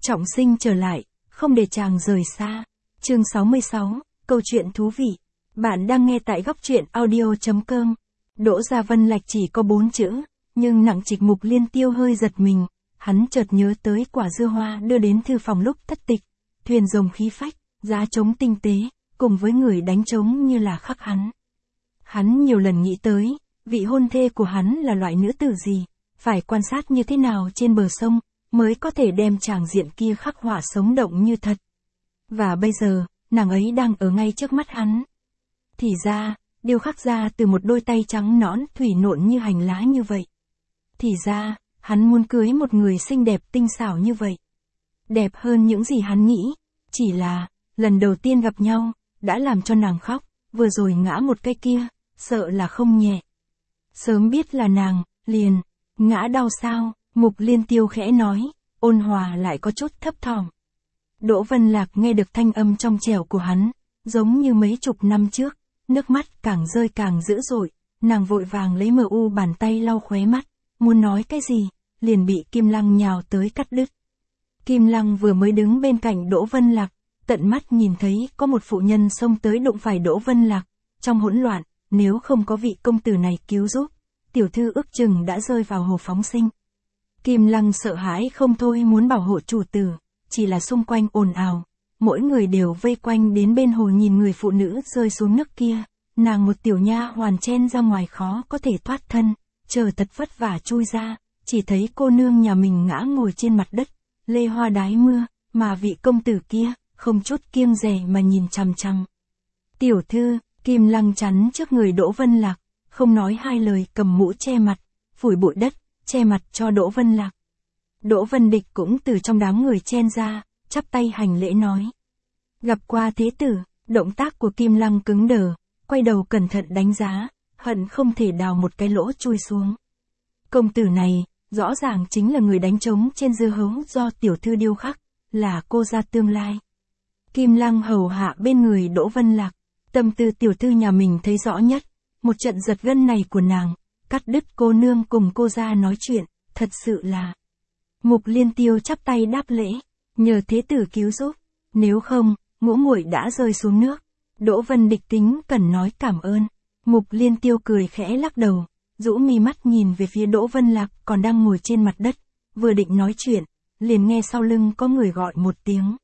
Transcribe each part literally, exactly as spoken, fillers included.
trọng sinh trở lại, không để chàng rời xa. Chương sáu mươi sáu, câu chuyện thú vị. Bạn đang nghe tại góc truyện audio chấm com. Đỗ Gia Vân Lạch chỉ có bốn chữ, nhưng nặng trịch. Mục Liên Tiêu hơi giật mình, hắn chợt nhớ tới quả dưa hoa đưa đến thư phòng lúc thất tịch, thuyền rồng khí phách, giá trống tinh tế, cùng với người đánh trống như là khắc hắn. Hắn nhiều lần nghĩ tới, vị hôn thê của hắn là loại nữ tử gì, phải quan sát như thế nào trên bờ sông, mới có thể đem tràng diện kia khắc họa sống động như thật. Và bây giờ, nàng ấy đang ở ngay trước mắt hắn. Thì ra, điêu khắc ra từ một đôi tay trắng nõn thủy nộn như hành lá như vậy. Thì ra, hắn muốn cưới một người xinh đẹp tinh xảo như vậy. Đẹp hơn những gì hắn nghĩ, chỉ là, lần đầu tiên gặp nhau, đã làm cho nàng khóc, vừa rồi ngã một cái kia, sợ là không nhẹ. Sớm biết là nàng, liền, ngã đau sao, Mục Liên Tiêu khẽ nói, ôn hòa lại có chút thấp thỏm. Đỗ Vân Lạc nghe được thanh âm trong trẻo của hắn, giống như mấy chục năm trước, nước mắt càng rơi càng dữ dội, nàng vội vàng lấy mờ u bàn tay lau khóe mắt, muốn nói cái gì, liền bị Kim Lăng nhào tới cắt đứt. Kim Lăng vừa mới đứng bên cạnh Đỗ Vân Lạc, tận mắt nhìn thấy có một phụ nhân xông tới đụng phải Đỗ Vân Lạc, trong hỗn loạn, nếu không có vị công tử này cứu giúp, tiểu thư ước chừng đã rơi vào hồ phóng sinh. Kim Lăng sợ hãi không thôi muốn bảo hộ chủ tử, chỉ là xung quanh ồn ào, mỗi người đều vây quanh đến bên hồ nhìn người phụ nữ rơi xuống nước kia, nàng một tiểu nha hoàn chen ra ngoài khó có thể thoát thân, chờ thật vất vả chui ra, chỉ thấy cô nương nhà mình ngã ngồi trên mặt đất, lê hoa đái mưa, mà vị công tử kia, không chút kiêng dè mà nhìn chằm chằm. Tiểu thư, Kim Lăng chắn trước người Đỗ Vân Lạc, không nói hai lời cầm mũ che mặt, phủi bụi đất, che mặt cho Đỗ Vân Lạc. Đỗ Vân Địch cũng từ trong đám người chen ra, chắp tay hành lễ nói. Gặp qua thế tử, động tác của Kim Lăng cứng đờ, quay đầu cẩn thận đánh giá, hận không thể đào một cái lỗ chui xuống. Công tử này, rõ ràng chính là người đánh trống trên dưa hấu do tiểu thư điêu khắc, là cô gia tương lai. Kim Lăng hầu hạ bên người Đỗ Vân Lạc, tâm tư tiểu thư nhà mình thấy rõ nhất, một trận giật gân này của nàng, cắt đứt cô nương cùng cô gia nói chuyện, thật sự là. Mục Liên Tiêu chắp tay đáp lễ, nhờ thế tử cứu giúp, nếu không, ngũ muội đã rơi xuống nước. Đỗ Vân Địch tính cần nói cảm ơn. Mục Liên Tiêu cười khẽ lắc đầu, rũ mi mắt nhìn về phía Đỗ Vân Lạc còn đang ngồi trên mặt đất, vừa định nói chuyện, liền nghe sau lưng có người gọi một tiếng.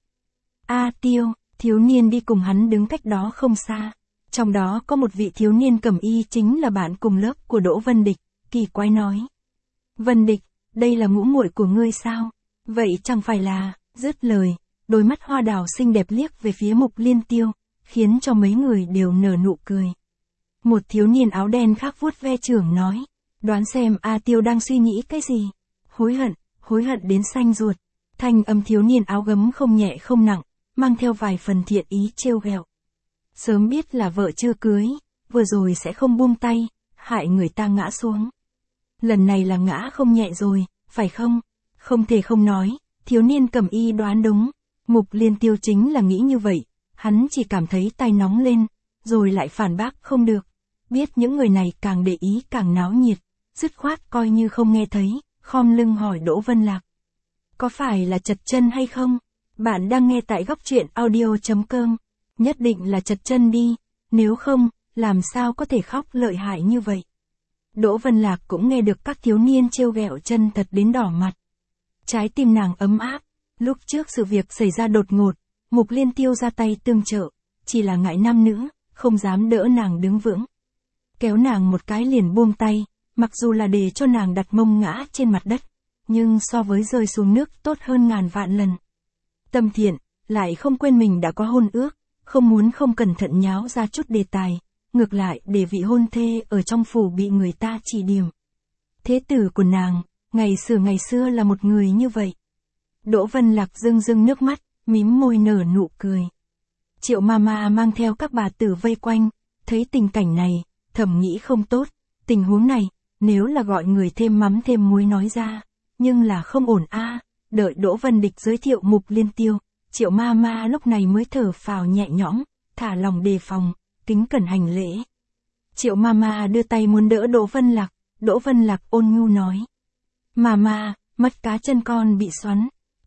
A Tiêu, thiếu niên đi cùng hắn đứng cách đó không xa. Trong đó có một vị thiếu niên cẩm y chính là bạn cùng lớp của Đỗ Vân Địch, kỳ quái nói. Vân Địch, đây là ngũ muội của ngươi sao? Vậy chẳng phải là, dứt lời, đôi mắt hoa đào xinh đẹp liếc về phía Mục Liên Tiêu, khiến cho mấy người đều nở nụ cười. Một thiếu niên áo đen khác vuốt ve chưởng nói, đoán xem A Tiêu đang suy nghĩ cái gì? Hối hận, hối hận đến xanh ruột. Thanh âm thiếu niên áo gấm không nhẹ không nặng, mang theo vài phần thiện ý trêu ghẹo. Sớm biết là vợ chưa cưới, vừa rồi sẽ không buông tay, hại người ta ngã xuống. Lần này là ngã không nhẹ rồi, phải không? Không thể không nói, thiếu niên cẩm y đoán đúng. Mục Liên Tiêu chính là nghĩ như vậy, hắn chỉ cảm thấy tai nóng lên, rồi lại phản bác không được. Biết những người này càng để ý càng náo nhiệt, dứt khoát coi như không nghe thấy, khom lưng hỏi Đỗ Vân Lạc. Có phải là chật chân hay không? Bạn đang nghe tại góc truyện audio chấm com. Nhất định là chật chân đi, nếu không, làm sao có thể khóc lợi hại như vậy? Đỗ Vân Lạc cũng nghe được các thiếu niên trêu ghẹo chân thật đến đỏ mặt. Trái tim nàng ấm áp, lúc trước sự việc xảy ra đột ngột, Mục Liên Tiêu ra tay tương trợ, chỉ là ngại nam nữ, không dám đỡ nàng đứng vững. Kéo nàng một cái liền buông tay, mặc dù là để cho nàng đặt mông ngã trên mặt đất, nhưng so với rơi xuống nước tốt hơn ngàn vạn lần. Tâm thiện, lại không quên mình đã có hôn ước, không muốn không cẩn thận nháo ra chút đề tài, ngược lại để vị hôn thê ở trong phủ bị người ta chỉ điểm. Thế tử của nàng, ngày xưa ngày xưa là một người như vậy. Đỗ Vân Lạc rưng rưng nước mắt, mím môi nở nụ cười. Triệu Mama mang theo các bà tử vây quanh, thấy tình cảnh này, thầm nghĩ không tốt, tình huống này, nếu là gọi người thêm mắm thêm muối nói ra, nhưng là không ổn a. Đợi Đỗ Vân Địch giới thiệu Mục Liên Tiêu, Triệu Mama lúc này mới thở phào nhẹ nhõm, thả lòng đề phòng, kính cẩn hành lễ. Triệu Mama đưa tay muốn đỡ Đỗ Vân Lạc, Đỗ Vân Lạc ôn nhu nói. Mama, mắt cá chân con bị xoắn.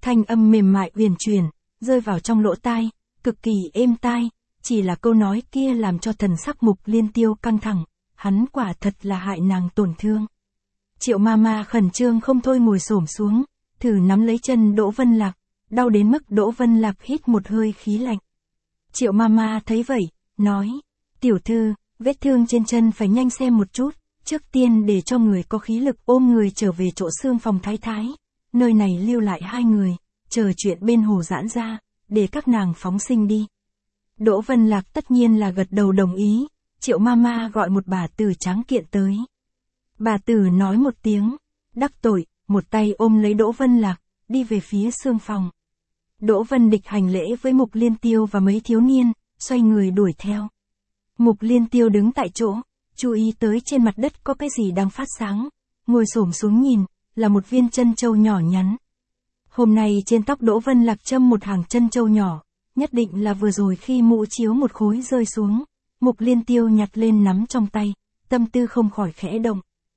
Thanh âm mềm mại uyển chuyển, rơi vào trong lỗ tai, cực kỳ êm tai, chỉ là câu nói kia làm cho thần sắc Mục Liên Tiêu căng thẳng, hắn quả thật là hại nàng tổn thương. Triệu Mama khẩn trương không thôi ngồi xổm xuống, thử nắm lấy chân Đỗ Vân Lạc, đau đến mức Đỗ Vân Lạc hít một hơi khí lạnh. Triệu Mama thấy vậy, nói, tiểu thư, vết thương trên chân phải nhanh xem một chút, trước tiên để cho người có khí lực ôm người trở về chỗ xương phòng thái thái, nơi này lưu lại hai người, chờ chuyện bên hồ giãn ra, để các nàng phóng sinh đi. Đỗ Vân Lạc tất nhiên là gật đầu đồng ý, Triệu Mama gọi một bà tử tráng kiện tới. Bà tử nói một tiếng, đắc tội, một tay ôm lấy Đỗ Vân Lạc, đi về phía xương phòng. Đỗ Vân Địch hành lễ với Mục Liên Tiêu và mấy thiếu niên, xoay người đuổi theo. Mục Liên Tiêu đứng tại chỗ, chú ý tới trên mặt đất có cái gì đang phát sáng, ngồi xổm xuống nhìn, là một viên chân châu nhỏ nhắn. Hôm nay trên tóc Đỗ Vân Lạc châm một hàng chân châu nhỏ, nhất định là vừa rồi khi mũ chiếu một khối rơi xuống, Mục Liên Tiêu nhặt lên nắm trong tay, tâm tư không khỏi khẽ động.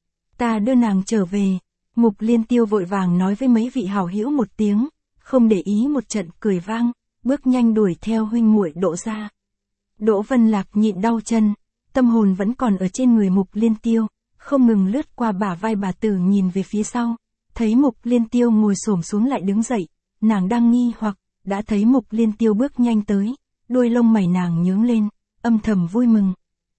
Ta đưa nàng trở về, Mục Liên Tiêu vội vàng nói với mấy vị hảo hữu một tiếng, không để ý một trận cười vang, bước nhanh đuổi theo huynh muội Đỗ gia. Đỗ Vân Lạc nhịn đau chân, tâm hồn vẫn còn ở trên người Mục Liên Tiêu, không ngừng lướt qua bả vai bà tử nhìn về phía sau, thấy Mục Liên Tiêu ngồi xổm xuống lại đứng dậy, nàng đang nghi hoặc, đã thấy Mục Liên Tiêu bước nhanh tới, đuôi lông mày nàng nhướng lên, âm thầm vui mừng.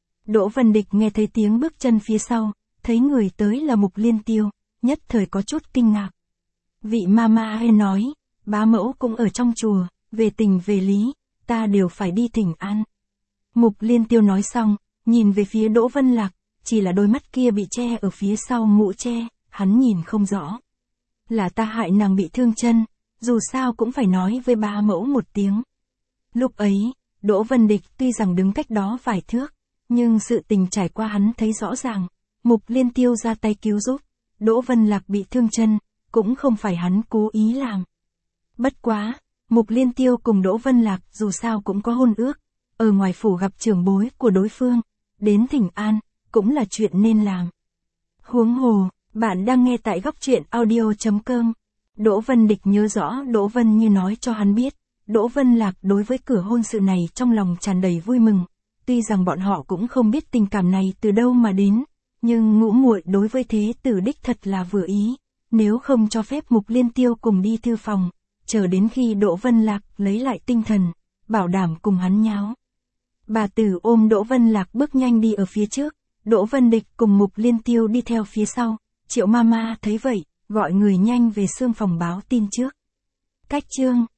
Đỗ Vân Địch nghe thấy tiếng bước chân phía sau, thấy người tới là Mục Liên Tiêu, nhất thời có chút kinh ngạc. Vị Mama hay nói, bá mẫu cũng ở trong chùa, về tình về lý, ta đều phải đi thỉnh an. Mục Liên Tiêu nói xong, nhìn về phía Đỗ Vân Lạc, chỉ là đôi mắt kia bị che ở phía sau mũ che, hắn nhìn không rõ. Là ta hại nàng bị thương chân, dù sao cũng phải nói với bá mẫu một tiếng. Lúc ấy, Đỗ Vân Địch tuy rằng đứng cách đó vài thước, nhưng sự tình trải qua hắn thấy rõ ràng, Mục Liên Tiêu ra tay cứu giúp, Đỗ Vân Lạc bị thương chân, cũng không phải hắn cố ý làm. Bất quá, Mục Liên Tiêu cùng Đỗ Vân Lạc dù sao cũng có hôn ước, ở ngoài phủ gặp trưởng bối của đối phương, đến thỉnh an, cũng là chuyện nên làm. Huống hồ, bạn đang nghe tại góc truyện audio chấm com. Đỗ Vân Địch nhớ rõ Đỗ Vân Như nói cho hắn biết, Đỗ Vân Lạc đối với cửa hôn sự này trong lòng tràn đầy vui mừng, tuy rằng bọn họ cũng không biết tình cảm này từ đâu mà đến, nhưng ngũ muội đối với thế tử đích thật là vừa ý, nếu không cho phép Mục Liên Tiêu cùng đi thư phòng, chờ đến khi Đỗ Vân Lạc lấy lại tinh thần, bảo đảm cùng hắn nháo. Bà tử ôm Đỗ Vân Lạc bước nhanh đi ở phía trước, Đỗ Vân Địch cùng Mục Liên Tiêu đi theo phía sau, Triệu Mama thấy vậy, gọi người nhanh về xương phòng báo tin trước. Cách chương